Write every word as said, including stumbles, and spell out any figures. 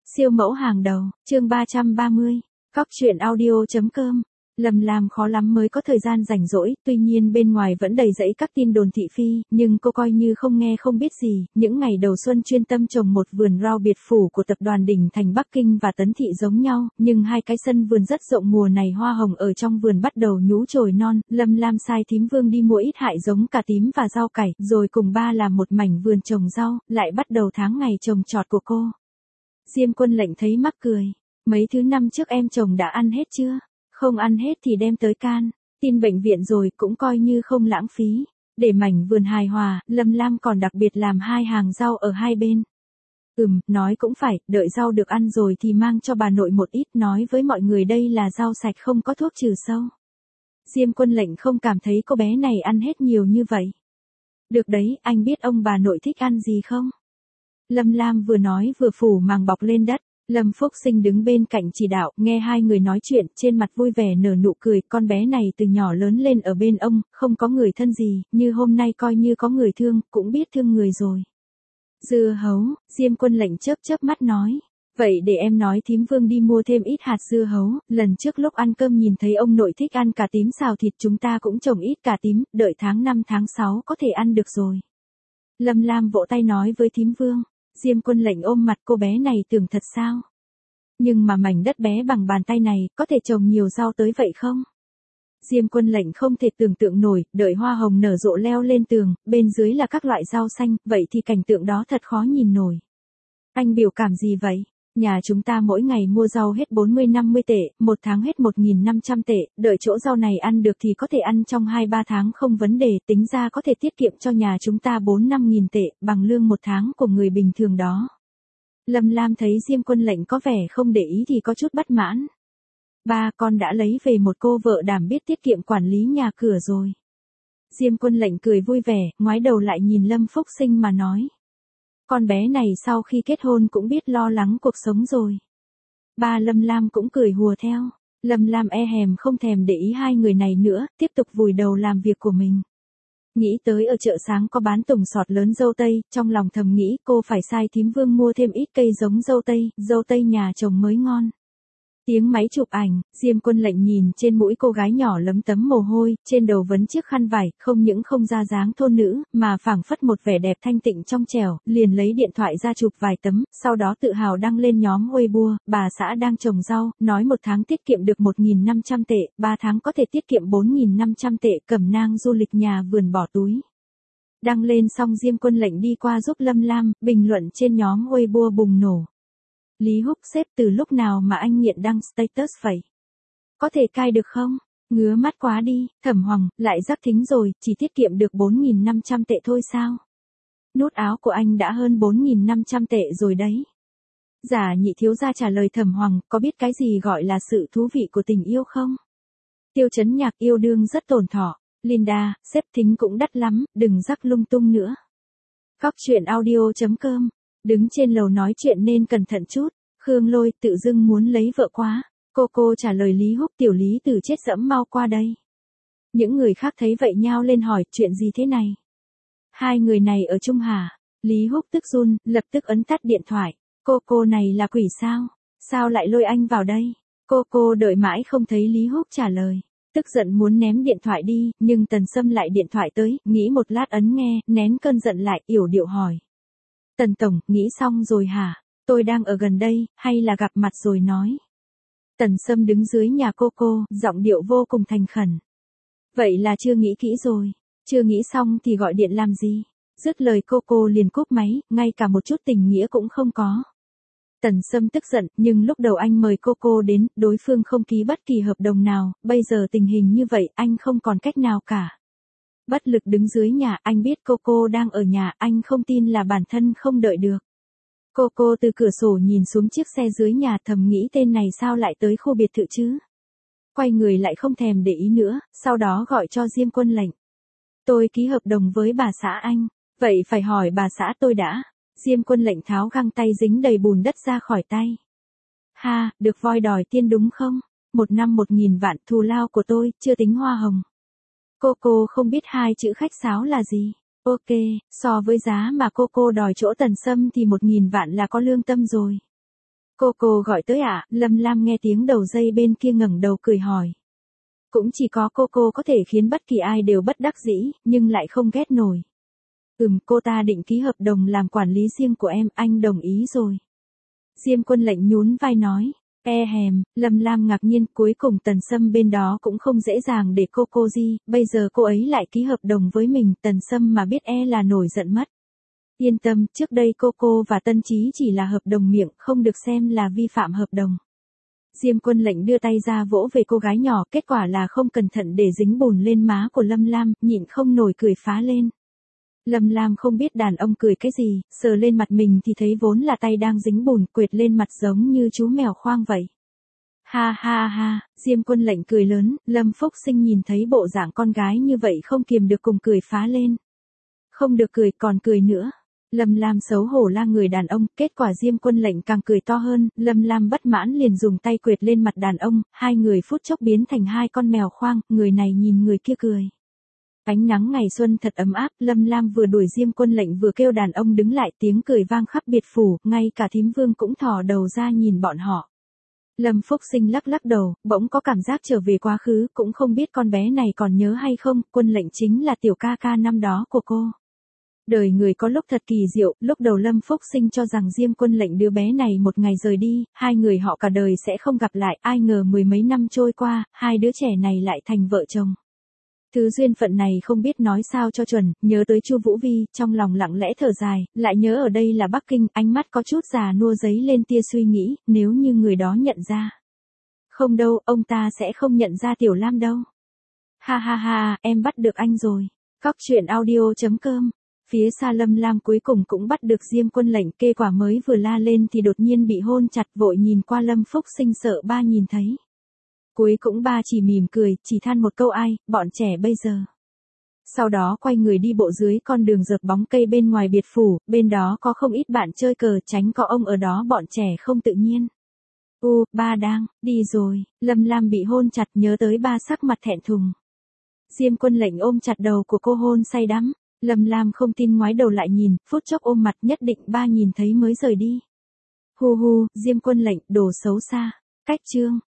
Siêu mẫu hàng đầu, chương ba trăm ba mươi, Cóc truyện audio.com. Lâm Lam khó lắm mới có thời gian rảnh rỗi, tuy nhiên bên ngoài vẫn đầy rẫy các tin đồn thị phi, nhưng cô coi như không nghe không biết gì. Những ngày đầu xuân chuyên tâm trồng một vườn rau biệt phủ của tập đoàn Đỉnh Thành Bắc Kinh và Tấn Thị giống nhau, nhưng hai cái sân vườn rất rộng, mùa này hoa hồng ở trong vườn bắt đầu nhú chồi non. Lâm Lam sai thím Vương đi mua ít hại giống cà tím và rau cải, rồi cùng ba làm một mảnh vườn trồng rau, lại bắt đầu tháng ngày trồng trọt của cô. Diêm Quân Lệnh thấy mắc cười, mấy thứ năm trước em trồng đã ăn hết chưa? Không ăn hết thì đem tới can, tin bệnh viện rồi, cũng coi như không lãng phí. Để mảnh vườn hài hòa, Lâm Lam còn đặc biệt làm hai hàng rau ở hai bên. Ừm, nói cũng phải, đợi rau được ăn rồi thì mang cho bà nội một ít, nói với mọi người đây là rau sạch không có thuốc trừ sâu. Diêm Quân Lệnh không cảm thấy cô bé này ăn hết nhiều như vậy. Được đấy, anh biết ông bà nội thích ăn gì không? Lâm Lam vừa nói vừa phủ màng bọc lên đất. Lâm Phúc Sinh đứng bên cạnh chỉ đạo, nghe hai người nói chuyện, trên mặt vui vẻ nở nụ cười. Con bé này từ nhỏ lớn lên ở bên ông, không có người thân gì, như hôm nay coi như có người thương, cũng biết thương người rồi. Dưa hấu, Diêm Quân Lệnh chớp chớp mắt nói. Vậy để em nói thím Vương đi mua thêm ít hạt dưa hấu, lần trước lúc ăn cơm nhìn thấy ông nội thích ăn cà tím xào thịt, chúng ta cũng trồng ít cà tím, đợi tháng năm tháng sáu có thể ăn được rồi. Lâm Lam vỗ tay nói với thím Vương. Diêm Quân Lệnh ôm mặt, cô bé này tưởng thật sao? Nhưng mà mảnh đất bé bằng bàn tay này, có thể trồng nhiều rau tới vậy không? Diêm Quân Lệnh không thể tưởng tượng nổi, đợi hoa hồng nở rộ leo lên tường, bên dưới là các loại rau xanh, vậy thì cảnh tượng đó thật khó nhìn nổi. Anh biểu cảm gì vậy? Nhà chúng ta mỗi ngày mua rau hết bốn mươi năm mươi tệ, một tháng hết một nghìn năm trăm tệ, đợi chỗ rau này ăn được thì có thể ăn trong hai ba tháng không vấn đề, tính ra có thể tiết kiệm cho nhà chúng ta bốn năm nghìn tệ, bằng lương một tháng của người bình thường đó. Lâm Lam thấy Diêm Quân Lệnh có vẻ không để ý thì có chút bất mãn. Ba, con đã lấy về một cô vợ đảm biết tiết kiệm quản lý nhà cửa rồi. Diêm Quân Lệnh cười vui vẻ, ngoái đầu lại nhìn Lâm Phúc Sinh mà nói. Con bé này sau khi kết hôn cũng biết lo lắng cuộc sống rồi. Ba, Lâm Lam cũng cười hùa theo. Lâm Lam e hèm không thèm để ý hai người này nữa, tiếp tục vùi đầu làm việc của mình. Nghĩ tới ở chợ sáng có bán tùng sọt lớn dâu tây, trong lòng thầm nghĩ cô phải sai thím Vương mua thêm ít cây giống dâu tây, dâu tây nhà trồng mới ngon. Tiếng máy chụp ảnh, Diêm Quân Lệnh nhìn trên mũi cô gái nhỏ lấm tấm mồ hôi, trên đầu vấn chiếc khăn vải, không những không ra dáng thôn nữ, mà phảng phất một vẻ đẹp thanh tịnh trong trẻo, liền lấy điện thoại ra chụp vài tấm, sau đó tự hào đăng lên nhóm Weibo, bà xã đang trồng rau, nói một tháng tiết kiệm được một nghìn năm trăm tệ, ba tháng có thể tiết kiệm bốn nghìn năm trăm tệ, cẩm nang du lịch nhà vườn bỏ túi. Đăng lên xong Diêm Quân Lệnh đi qua giúp Lâm Lam, bình luận trên nhóm Weibo bùng nổ. Lý Húc sếp, từ lúc nào mà anh nghiện đăng status vậy? Có thể cai được không? Ngứa mắt quá đi, Thẩm Hoàng, lại rắc thính rồi, chỉ tiết kiệm được bốn nghìn năm trăm tệ thôi sao? Nút áo của anh đã hơn bốn nghìn năm trăm tệ rồi đấy. Giả Nhị thiếu gia trả lời Thẩm Hoàng, có biết cái gì gọi là sự thú vị của tình yêu không? Tiêu Chấn Nhạc, yêu đương rất tổn thọ. Linda, sếp thính cũng đắt lắm, đừng rắc lung tung nữa. Cóc truyện audio.com. Đứng trên lầu nói chuyện nên cẩn thận chút. Khương Lôi tự dưng muốn lấy vợ quá. Cô cô trả lời Lý Húc, tiểu Lý từ chết dẫm mau qua đây. Những người khác thấy vậy nhao lên hỏi, chuyện gì thế này? Hai người này ở chung hả? Lý Húc tức run, lập tức ấn tắt điện thoại. Cô cô này là quỷ sao? Sao lại lôi anh vào đây? Cô cô đợi mãi không thấy Lý Húc trả lời. Tức giận muốn ném điện thoại đi, nhưng Tần Sâm lại điện thoại tới, nghĩ một lát ấn nghe, nén cơn giận lại, yểu điệu hỏi. Tần Tổng, nghĩ xong rồi hả? Tôi đang ở gần đây, hay là gặp mặt rồi nói? Tần Sâm đứng dưới nhà cô cô, giọng điệu vô cùng thành khẩn. Vậy là chưa nghĩ kỹ rồi. Chưa nghĩ xong thì gọi điện làm gì? Dứt lời cô cô liền cúp máy, ngay cả một chút tình nghĩa cũng không có. Tần Sâm tức giận, nhưng lúc đầu anh mời cô cô đến, đối phương không ký bất kỳ hợp đồng nào, bây giờ tình hình như vậy, anh không còn cách nào cả. Bất lực đứng dưới nhà, anh biết cô cô đang ở nhà, anh không tin là bản thân không đợi được. Cô cô từ cửa sổ nhìn xuống chiếc xe dưới nhà, thầm nghĩ tên này sao lại tới khu biệt thự chứ? Quay người lại không thèm để ý nữa, sau đó gọi cho Diêm Quân Lệnh. Tôi ký hợp đồng với bà xã anh, vậy phải hỏi bà xã tôi đã. Diêm Quân Lệnh tháo găng tay dính đầy bùn đất ra khỏi tay. Ha, được voi đòi tiên đúng không? Một năm một nghìn vạn thù lao của tôi, chưa tính hoa hồng. Cô cô không biết hai chữ khách sáo là gì. Ok, so với giá mà cô cô đòi chỗ Tần Sâm thì một nghìn vạn là có lương tâm rồi. Cô cô gọi tới ạ, à? Lâm Lam nghe tiếng đầu dây bên kia ngẩng đầu cười hỏi. Cũng chỉ có cô cô có thể khiến bất kỳ ai đều bất đắc dĩ, nhưng lại không ghét nổi. Ừm, cô ta định ký hợp đồng làm quản lý riêng của em, anh đồng ý rồi. Diêm Quân Lệnh nhún vai nói. E hèm, Lâm Lam ngạc nhiên, cuối cùng Tần Sâm bên đó cũng không dễ dàng để cô cô gì, bây giờ cô ấy lại ký hợp đồng với mình, Tần Sâm mà biết e là nổi giận mất. Yên tâm, trước đây cô cô và Tân Chí chỉ là hợp đồng miệng, không được xem là vi phạm hợp đồng. Diêm Quân Lệnh đưa tay ra vỗ về cô gái nhỏ, kết quả là không cẩn thận để dính bùn lên má của Lâm Lam, nhịn không nổi cười phá lên. Lâm Lam không biết đàn ông cười cái gì, sờ lên mặt mình thì thấy vốn là tay đang dính bùn, quệt lên mặt giống như chú mèo khoang vậy. Ha ha ha, Diêm Quân Lệnh cười lớn, Lâm Phúc Sinh nhìn thấy bộ dạng con gái như vậy không kiềm được cùng cười phá lên. Không được cười, còn cười nữa. Lâm Lam xấu hổ la người đàn ông, kết quả Diêm Quân Lệnh càng cười to hơn, Lâm Lam bất mãn liền dùng tay quệt lên mặt đàn ông, hai người phút chốc biến thành hai con mèo khoang, người này nhìn người kia cười. Ánh nắng ngày xuân thật ấm áp, Lâm Lam vừa đuổi Diêm Quân Lệnh vừa kêu đàn ông đứng lại, tiếng cười vang khắp biệt phủ, ngay cả thím Vương cũng thò đầu ra nhìn bọn họ. Lâm Phúc Sinh lắc lắc đầu, bỗng có cảm giác trở về quá khứ, cũng không biết con bé này còn nhớ hay không, Quân Lệnh chính là tiểu ca ca năm đó của cô. Đời người có lúc thật kỳ diệu, lúc đầu Lâm Phúc Sinh cho rằng Diêm Quân Lệnh đứa bé này một ngày rời đi, hai người họ cả đời sẽ không gặp lại, ai ngờ mười mấy năm trôi qua, hai đứa trẻ này lại thành vợ chồng. Thứ duyên phận này không biết nói sao cho chuẩn, nhớ tới Chu Vũ Vi, trong lòng lặng lẽ thở dài, lại nhớ ở đây là Bắc Kinh, ánh mắt có chút già nua giấy lên tia suy nghĩ, nếu như người đó nhận ra. Không đâu, ông ta sẽ không nhận ra Tiểu Lam đâu. Ha ha ha, em bắt được anh rồi. Cóc truyện audio chấm com. Phía xa Lâm Lam cuối cùng cũng bắt được Diêm Quân Lệnh, kê quả mới vừa la lên thì đột nhiên bị hôn chặt, vội nhìn qua Lâm Phúc Sinh sợ ba nhìn thấy. Cuối cũng ba chỉ mỉm cười, chỉ than một câu ai, bọn trẻ bây giờ. Sau đó quay người đi bộ dưới con đường dợp bóng cây bên ngoài biệt phủ, bên đó có không ít bạn chơi cờ, tránh có ông ở đó bọn trẻ không tự nhiên. U, ba đang, đi rồi, Lâm Lam bị hôn chặt nhớ tới ba sắc mặt thẹn thùng. Diêm Quân Lệnh ôm chặt đầu của cô hôn say đắm, Lâm Lam không tin ngoái đầu lại nhìn, phút chốc ôm mặt nhất định ba nhìn thấy mới rời đi. Hu hu, Diêm Quân Lệnh, đồ xấu xa, cách chương.